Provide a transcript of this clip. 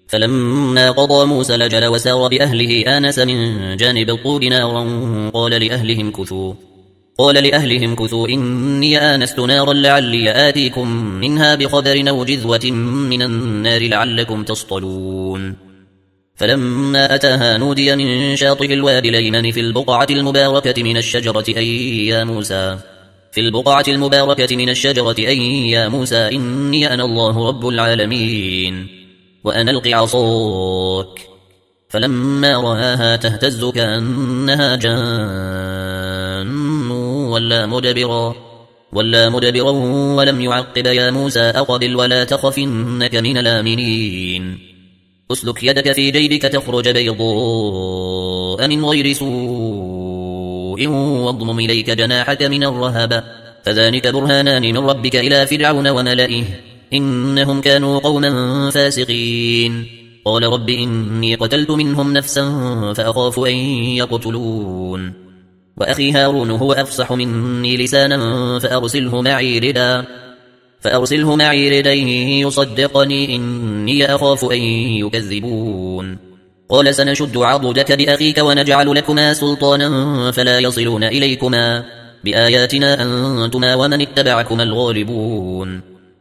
فلما قضى موسى الأجل وسار بأهله آنس من جانب الطور نارا قال لأهلهم كثوا إني آنست نارا لعلي آتيكم منها بخبر أو جذوة من النار لعلكم تصطلون. فلما أتاها نودي من شاطئ الوادي الأيمن في البقعة المباركة من الشجرة أي يا موسى إني أنا الله رب العالمين وأنا ألق عصاك. فلما رآها تهتز كأنها جان ولا مدبرا ولم يعقب يا موسى أقبل ولا تخف إنك من الآمنين. اسلك يدك في جيبك تخرج بيضاء من غير سوء واضمم إليك جناحك من الرهب فذلك برهانان من ربك إلى فرعون وملئه إنهم كانوا قوما فاسقين. قال رب إني قتلت منهم نفسا فأخاف أن يقتلون وأخي هارون هو أفصح مني لسانا فأرسله معي ردا يصدقني إني أخاف أن يكذبون. قال سنشد عضدك بأخيك ونجعل لكما سلطانا فلا يصلون إليكما بآياتنا أنتما ومن اتبعكما الغالبون.